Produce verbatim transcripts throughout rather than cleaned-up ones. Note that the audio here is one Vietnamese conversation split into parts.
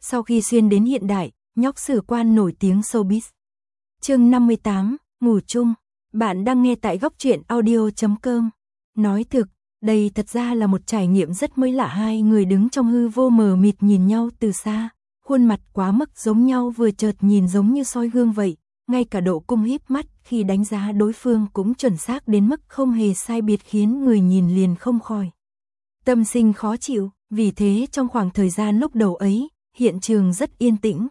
sau khi xuyên đến hiện đại, nhóc sử quan nổi tiếng showbiz. Chương năm mươi tám, ngủ chung. Bạn đang nghe tại góc truyện audio chấm com. Nói thực, đây thật ra là một trải nghiệm rất mới lạ, hai người đứng trong hư vô mờ mịt nhìn nhau từ xa, khuôn mặt quá mức giống nhau, vừa chợt nhìn giống như soi gương vậy, ngay cả độ cung híp mắt khi đánh giá đối phương cũng chuẩn xác đến mức không hề sai biệt, khiến người nhìn liền không khỏi tâm sinh khó chịu. Vì thế trong khoảng thời gian lúc đầu ấy, hiện trường rất yên tĩnh.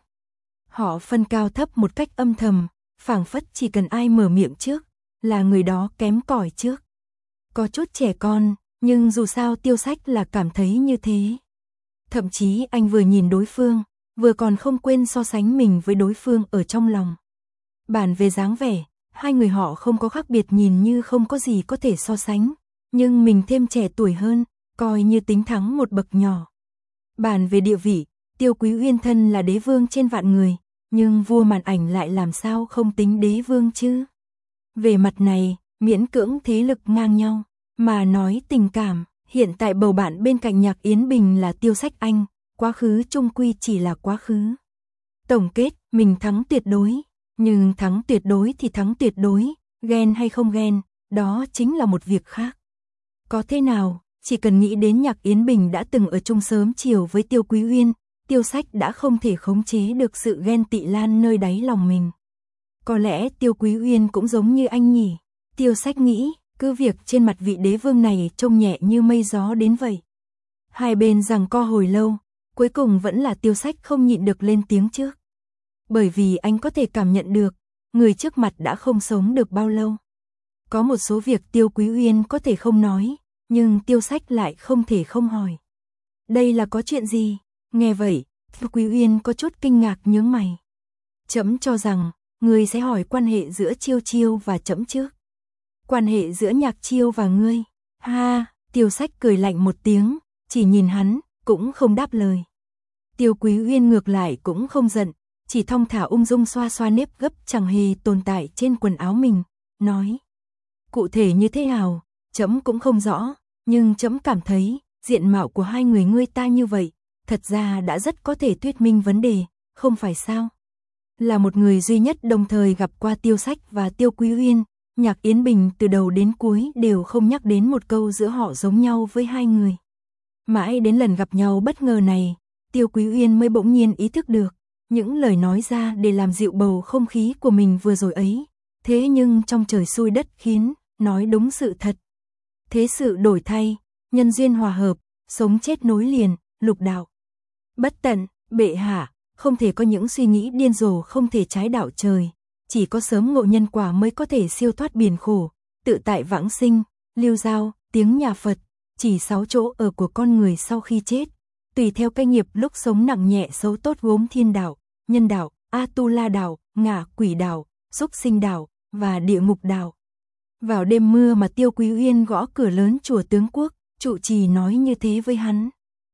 Họ phân cao thấp một cách âm thầm, phảng phất chỉ cần ai mở miệng trước là người đó kém cỏi trước. Có chút trẻ con, nhưng dù sao Tiêu Sách là cảm thấy như thế. Thậm chí anh vừa nhìn đối phương, vừa còn không quên so sánh mình với đối phương ở trong lòng. Bàn về dáng vẻ, hai người họ không có khác biệt, nhìn như không có gì có thể so sánh, nhưng mình thêm trẻ tuổi hơn, coi như tính thắng một bậc nhỏ. Bàn về địa vị, Tiêu Quý Uyên thân là đế vương trên vạn người, nhưng vua màn ảnh lại làm sao không tính đế vương chứ? Về mặt này, miễn cưỡng thế lực ngang nhau, mà nói tình cảm, hiện tại bầu bạn bên cạnh Nhạc Yến Bình là Tiêu Sách Anh, quá khứ chung quy chỉ là quá khứ. Tổng kết, mình thắng tuyệt đối, nhưng thắng tuyệt đối thì thắng tuyệt đối, ghen hay không ghen, đó chính là một việc khác. Có thế nào, chỉ cần nghĩ đến Nhạc Yến Bình đã từng ở chung sớm chiều với Tiêu Quý Uyên, Tiêu Sách đã không thể khống chế được sự ghen tị lan nơi đáy lòng mình. Có lẽ Tiêu Quý Uyên cũng giống như anh nhỉ? Tiêu Sách nghĩ, cứ việc trên mặt vị đế vương này trông nhẹ như mây gió đến vậy. Hai bên giằng co hồi lâu, cuối cùng vẫn là Tiêu Sách không nhịn được lên tiếng trước. Bởi vì anh có thể cảm nhận được, người trước mặt đã không sống được bao lâu. Có một số việc Tiêu Quý Uyên có thể không nói, nhưng Tiêu Sách lại không thể không hỏi. Đây là có chuyện gì? Nghe vậy, Tiêu Quý Uyên có chút kinh ngạc nhướng mày. Trẫm cho rằng, ngươi sẽ hỏi quan hệ giữa Chiêu Chiêu và trẫm trước. Quan hệ giữa Nhạc Chiêu và ngươi? Ha, Tiêu Sách cười lạnh một tiếng, chỉ nhìn hắn, cũng không đáp lời. Tiêu Quý Uyên ngược lại cũng không giận, chỉ thong thả ung dung xoa xoa nếp gấp chẳng hề tồn tại trên quần áo mình, nói. Cụ thể như thế nào, trẫm cũng không rõ, nhưng trẫm cảm thấy, diện mạo của hai người ngươi ta như vậy, thật ra đã rất có thể thuyết minh vấn đề, không phải sao? Là một người duy nhất đồng thời gặp qua Tiêu Sách và Tiêu Quý Uyên, Nhạc Yến Bình từ đầu đến cuối đều không nhắc đến một câu giữa họ giống nhau với hai người. Mãi đến lần gặp nhau bất ngờ này, Tiêu Quý Uyên mới bỗng nhiên ý thức được, những lời nói ra để làm dịu bầu không khí của mình vừa rồi ấy, thế nhưng trong trời xui đất khiến, nói đúng sự thật. Thế sự đổi thay, nhân duyên hòa hợp, sống chết nối liền, lục đạo bất tận, bệ hạ, không thể có những suy nghĩ điên rồ không thể trái đạo trời, chỉ có sớm ngộ nhân quả mới có thể siêu thoát biển khổ, tự tại vãng sinh, lưu giao, tiếng nhà Phật, chỉ sáu chỗ ở của con người sau khi chết, tùy theo cái nghiệp lúc sống nặng nhẹ xấu tốt gốm thiên đạo, nhân đạo, Atula đạo, ngạ quỷ đạo, súc sinh đạo và địa ngục đạo. Vào đêm mưa mà Tiêu Quý Uyên gõ cửa lớn chùa Tướng Quốc, trụ trì nói như thế với hắn.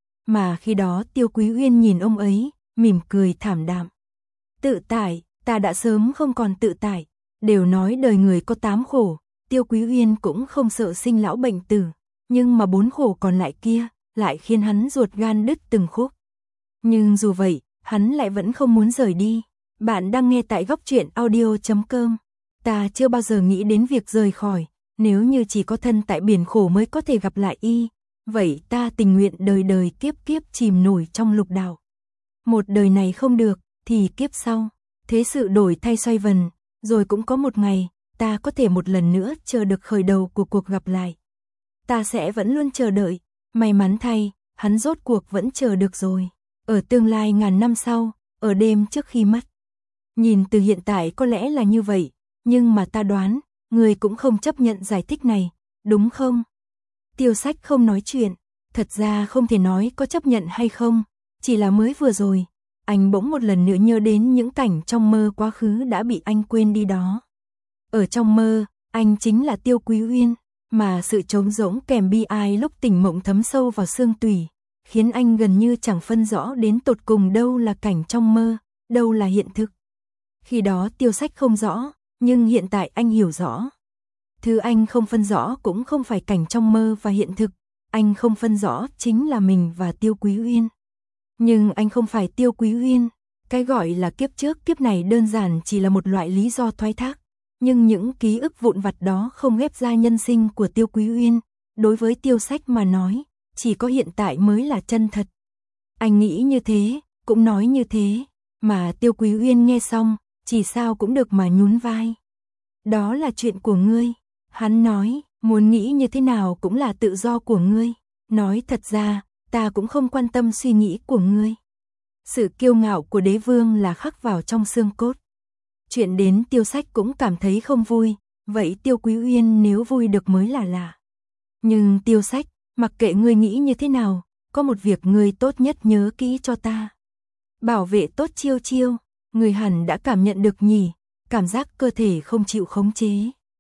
Mà khi đó Tiêu Quý Uyên nhìn ông ấy, mỉm cười thảm đạm. Tự tại, ta đã sớm không còn tự tại, đều nói đời người có tám khổ, Tiêu Quý Uyên cũng không sợ sinh lão bệnh tử, nhưng mà bốn khổ còn lại kia, lại khiến hắn ruột gan đứt từng khúc. Nhưng dù vậy, hắn lại vẫn không muốn rời đi. Bạn đang nghe tại góc truyện audio chấm com. Ta chưa bao giờ nghĩ đến việc rời khỏi, nếu như chỉ có thân tại biển khổ mới có thể gặp lại y, vậy ta tình nguyện đời đời kiếp kiếp chìm nổi trong lục đạo. Một đời này không được, thì kiếp sau, thế sự đổi thay xoay vần, rồi cũng có một ngày, ta có thể một lần nữa chờ được khởi đầu của cuộc gặp lại. Ta sẽ vẫn luôn chờ đợi, may mắn thay, hắn rốt cuộc vẫn chờ được rồi. Ở tương lai ngàn năm sau, ở đêm trước khi mất. Nhìn từ hiện tại có lẽ là như vậy, nhưng mà ta đoán, người cũng không chấp nhận giải thích này, đúng không? Tiêu Sách không nói chuyện, thật ra không thể nói có chấp nhận hay không, chỉ là mới vừa rồi, anh bỗng một lần nữa nhớ đến những cảnh trong mơ quá khứ đã bị anh quên đi đó. Ở trong mơ, anh chính là Tiêu Quý Uyên, mà sự trống rỗng kèm bi ai lúc tỉnh mộng thấm sâu vào xương tủy, khiến anh gần như chẳng phân rõ đến tột cùng đâu là cảnh trong mơ, đâu là hiện thực. Khi đó Tiêu Sách không rõ, nhưng hiện tại anh hiểu rõ. Thứ anh không phân rõ cũng không phải cảnh trong mơ và hiện thực, anh không phân rõ chính là mình và Tiêu Quý Uyên. Nhưng anh không phải Tiêu Quý Uyên, cái gọi là kiếp trước kiếp này đơn giản chỉ là một loại lý do thoái thác, nhưng những ký ức vụn vặt đó không ghép ra nhân sinh của Tiêu Quý Uyên, đối với Tiêu Sách mà nói, chỉ có hiện tại mới là chân thật. Anh nghĩ như thế, cũng nói như thế, mà Tiêu Quý Uyên nghe xong, chỉ sao cũng được mà nhún vai. Đó là chuyện của ngươi, hắn nói, muốn nghĩ như thế nào cũng là tự do của ngươi, nói thật ra, ta cũng không quan tâm suy nghĩ của ngươi. Sự kiêu ngạo của đế vương là khắc vào trong xương cốt. Chuyện đến Tiêu Sách cũng cảm thấy không vui, vậy Tiêu Quý Uyên nếu vui được mới là lạ. Nhưng Tiêu Sách, mặc kệ ngươi nghĩ như thế nào, có một việc ngươi tốt nhất nhớ kỹ cho ta. Bảo vệ tốt Chiêu Chiêu, ngươi hẳn đã cảm nhận được nhỉ, cảm giác cơ thể không chịu khống chế.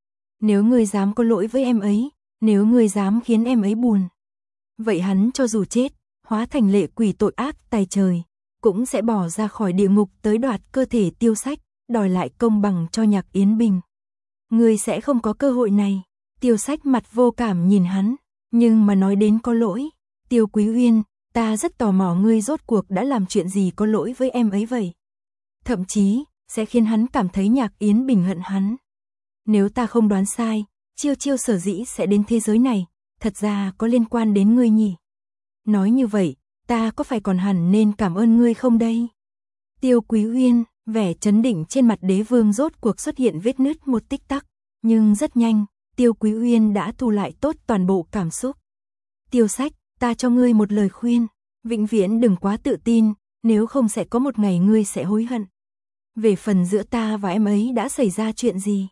Nếu ngươi dám có lỗi với em ấy, nếu ngươi dám khiến em ấy buồn, vậy hắn cho dù chết, hóa thành lệ quỷ tội ác tày trời, cũng sẽ bỏ ra khỏi địa ngục tới đoạt cơ thể Tiêu Sách, đòi lại công bằng cho Nhạc Yến Bình. Ngươi sẽ không có cơ hội này. Tiêu Sách mặt vô cảm nhìn hắn, nhưng mà nói đến có lỗi, Tiêu Quý Uyên, ta rất tò mò ngươi rốt cuộc đã làm chuyện gì có lỗi với em ấy vậy. Thậm chí, sẽ khiến hắn cảm thấy Nhạc Yến Bình hận hắn. Nếu ta không đoán sai, Chiêu Chiêu sở dĩ sẽ đến thế giới này, thật ra có liên quan đến ngươi nhỉ. Nói như vậy, ta có phải còn hẳn nên cảm ơn ngươi không đây? Tiêu Quý Uyên, vẻ chấn định trên mặt đế vương rốt cuộc xuất hiện vết nứt một tích tắc, nhưng rất nhanh, Tiêu Quý Uyên đã thu lại tốt toàn bộ cảm xúc. Tiêu Sách, ta cho ngươi một lời khuyên, vĩnh viễn đừng quá tự tin, nếu không sẽ có một ngày ngươi sẽ hối hận. Về phần giữa ta và em ấy đã xảy ra chuyện gì?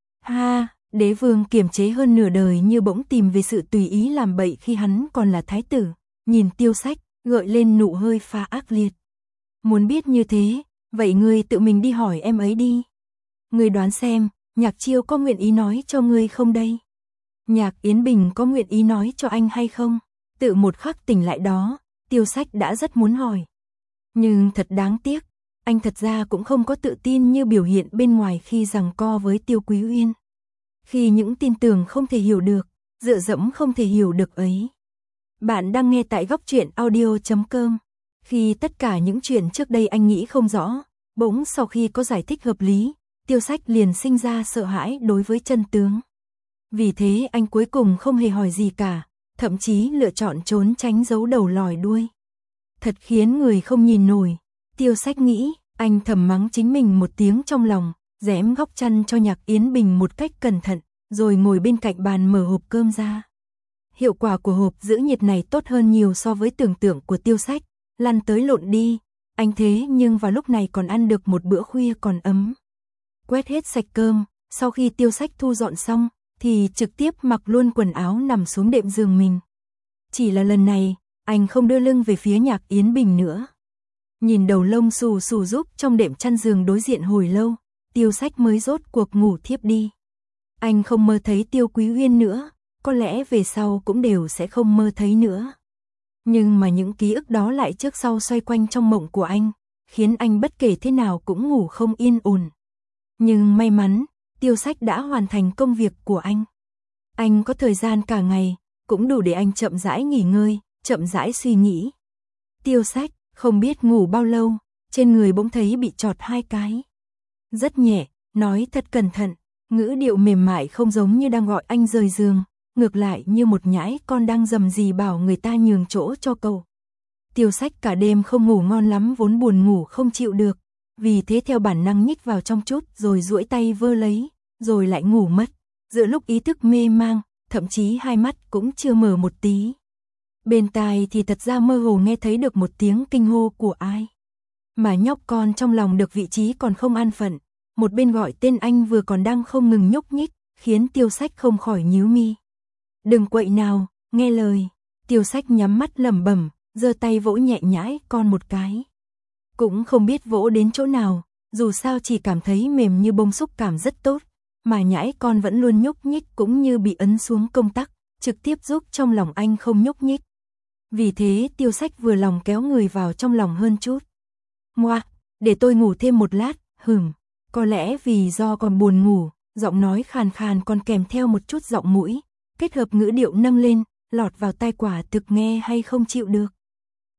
Ha, đế vương kiềm chế hơn nửa đời như bỗng tìm về sự tùy ý làm bậy khi hắn còn là thái tử, nhìn Tiêu Sách, gợi lên nụ hơi pha ác liệt. Muốn biết như thế, vậy ngươi tự mình đi hỏi em ấy đi. Ngươi đoán xem, Nhạc Chiêu có nguyện ý nói cho ngươi không đây? Nhạc Yến Bình có nguyện ý nói cho anh hay không? Tự một khắc tỉnh lại đó, Tiêu Sách đã rất muốn hỏi. Nhưng thật đáng tiếc, anh thật ra cũng không có tự tin như biểu hiện bên ngoài khi giằng co với Tiêu Quý Uyên. Khi những tin tưởng không thể hiểu được, dựa dẫm không thể hiểu được ấy. Bạn đang nghe tại góc truyện audio chấm com. Khi tất cả những chuyện trước đây anh nghĩ không rõ, bỗng sau khi có giải thích hợp lý, Tiêu Sách liền sinh ra sợ hãi đối với chân tướng. Vì thế anh cuối cùng không hề hỏi gì cả, thậm chí lựa chọn trốn tránh giấu đầu lòi đuôi. Thật khiến người không nhìn nổi. Tiêu Sách nghĩ, anh thầm mắng chính mình một tiếng trong lòng, rẽm góc chăn cho Nhạc Yến Bình một cách cẩn thận, rồi ngồi bên cạnh bàn mở hộp cơm ra. Hiệu quả của hộp giữ nhiệt này tốt hơn nhiều so với tưởng tượng của Tiêu Sách. Lăn tới lộn đi, anh thế nhưng vào lúc này còn ăn được một bữa khuya còn ấm. Quét hết sạch cơm, sau khi Tiêu Sách thu dọn xong, thì trực tiếp mặc luôn quần áo nằm xuống đệm giường mình. Chỉ là lần này, anh không đưa lưng về phía Nhạc Yến Bình nữa. Nhìn đầu lông xù xù giúp trong đệm chăn giường đối diện hồi lâu, Tiêu Sách mới rốt cuộc ngủ thiếp đi. Anh không mơ thấy Tiêu Quý Uyên nữa, có lẽ về sau cũng đều sẽ không mơ thấy nữa. Nhưng mà những ký ức đó lại trước sau xoay quanh trong mộng của anh, khiến anh bất kể thế nào cũng ngủ không yên ổn. Nhưng may mắn, Tiêu Sách đã hoàn thành công việc của anh. Anh có thời gian cả ngày, cũng đủ để anh chậm rãi nghỉ ngơi, chậm rãi suy nghĩ. Tiêu Sách, không biết ngủ bao lâu, trên người bỗng thấy bị chọt hai cái. Rất nhẹ, nói thật cẩn thận, ngữ điệu mềm mại không giống như đang gọi anh rời giường, ngược lại như một nhãi con đang rầm rì bảo người ta nhường chỗ cho cậu. Tiêu Sách cả đêm không ngủ ngon lắm vốn buồn ngủ không chịu được, vì thế theo bản năng nhích vào trong chút rồi duỗi tay vơ lấy, rồi lại ngủ mất, giữa lúc ý thức mê mang, thậm chí hai mắt cũng chưa mở một tí. Bên tai thì thật ra mơ hồ nghe thấy được một tiếng kinh hô của ai. Mà nhóc con trong lòng được vị trí còn không an phận, một bên gọi tên anh vừa còn đang không ngừng nhúc nhích, khiến Tiêu Sách không khỏi nhíu mi. Đừng quậy nào, nghe lời. Tiêu Sách nhắm mắt lẩm bẩm, giơ tay vỗ nhẹ nhãi con một cái. Cũng không biết vỗ đến chỗ nào, dù sao chỉ cảm thấy mềm như bông xúc cảm rất tốt, mà nhãi con vẫn luôn nhúc nhích cũng như bị ấn xuống công tắc, trực tiếp giúp trong lòng anh không nhúc nhích. Vì thế Tiêu Sách vừa lòng kéo người vào trong lòng hơn chút. Ngoa, để tôi ngủ thêm một lát, hừm, có lẽ vì do còn buồn ngủ, giọng nói khàn khàn còn kèm theo một chút giọng mũi, kết hợp ngữ điệu nâng lên, lọt vào tai quả thực nghe hay không chịu được.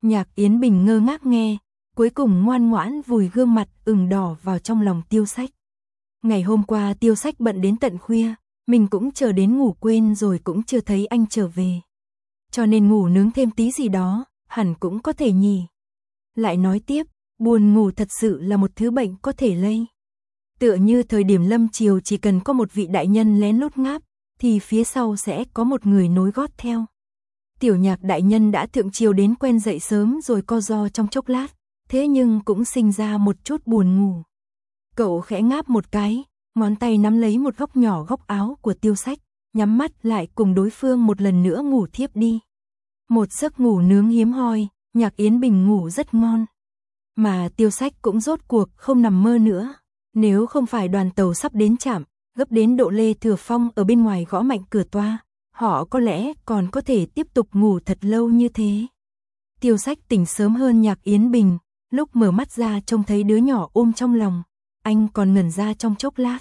Nhạc Yến Bình ngơ ngác nghe, cuối cùng ngoan ngoãn vùi gương mặt ửng đỏ vào trong lòng Tiêu Sách. Ngày hôm qua Tiêu Sách bận đến tận khuya, mình cũng chờ đến ngủ quên rồi cũng chưa thấy anh trở về. Cho nên ngủ nướng thêm tí gì đó, hẳn cũng có thể nhỉ. Lại nói tiếp, buồn ngủ thật sự là một thứ bệnh có thể lây. Tựa như thời điểm lâm chiều chỉ cần có một vị đại nhân lén lút ngáp, thì phía sau sẽ có một người nối gót theo. Tiểu Nhạc đại nhân đã thượng triều đến quen dậy sớm rồi co ro trong chốc lát, thế nhưng cũng sinh ra một chút buồn ngủ. Cậu khẽ ngáp một cái, ngón tay nắm lấy một góc nhỏ góc áo của Tiêu Sách, nhắm mắt lại cùng đối phương một lần nữa ngủ thiếp đi. Một giấc ngủ nướng hiếm hoi, Nhạc Yến Bình ngủ rất ngon. Mà Tiêu Sách cũng rốt cuộc không nằm mơ nữa. Nếu không phải đoàn tàu sắp đến trạm, gấp đến độ Lê Thừa Phong ở bên ngoài gõ mạnh cửa toa, họ có lẽ còn có thể tiếp tục ngủ thật lâu như thế. Tiêu Sách tỉnh sớm hơn Nhạc Yến Bình, lúc mở mắt ra trông thấy đứa nhỏ ôm trong lòng, anh còn ngẩn ra trong chốc lát.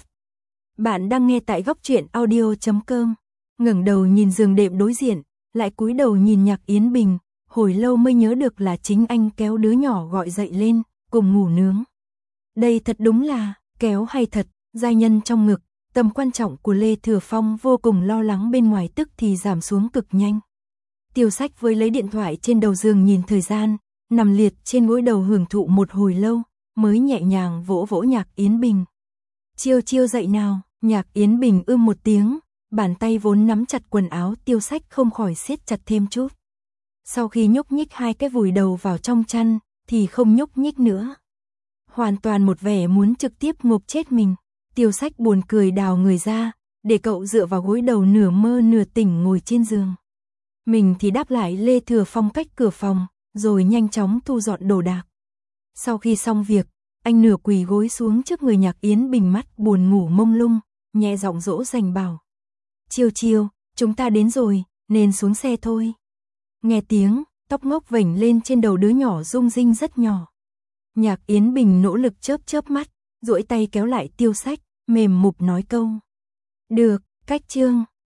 Bạn đang nghe tại góc truyện audio chấm com, ngẩng đầu nhìn giường đệm đối diện, lại cúi đầu nhìn Nhạc Yến Bình, hồi lâu mới nhớ được là chính anh kéo đứa nhỏ gọi dậy lên, cùng ngủ nướng. Đây thật đúng là, kéo hay thật, giai nhân trong ngực, tầm quan trọng của Lê Thừa Phong vô cùng lo lắng bên ngoài tức thì giảm xuống cực nhanh. Tiêu Sách với lấy điện thoại trên đầu giường nhìn thời gian, nằm liệt trên gối đầu hưởng thụ một hồi lâu, mới nhẹ nhàng vỗ vỗ Nhạc Yến Bình. Chiêu chiêu dậy nào, Nhạc Yến Bình ưm một tiếng, bàn tay vốn nắm chặt quần áo Tiêu Sách không khỏi siết chặt thêm chút. Sau khi nhúc nhích hai cái vùi đầu vào trong chăn, thì không nhúc nhích nữa. Hoàn toàn một vẻ muốn trực tiếp ngộp chết mình. Tiêu Sách buồn cười đào người ra, để cậu dựa vào gối đầu nửa mơ nửa tỉnh ngồi trên giường. Mình thì đáp lại Lê Thừa Phong cách cửa phòng, rồi nhanh chóng thu dọn đồ đạc. Sau khi xong việc, anh nửa quỳ gối xuống trước người Nhạc Yến Bình, mắt buồn ngủ mông lung, nhẹ giọng dỗ dành bảo. Chiêu chiêu, chúng ta đến rồi, nên xuống xe thôi. Nghe tiếng, tóc ngốc vểnh lên trên đầu đứa nhỏ rung rinh rất nhỏ. Nhạc Yến Bình nỗ lực chớp chớp mắt, duỗi tay kéo lại Tiêu Sách, mềm mục nói câu. Được, cách chương.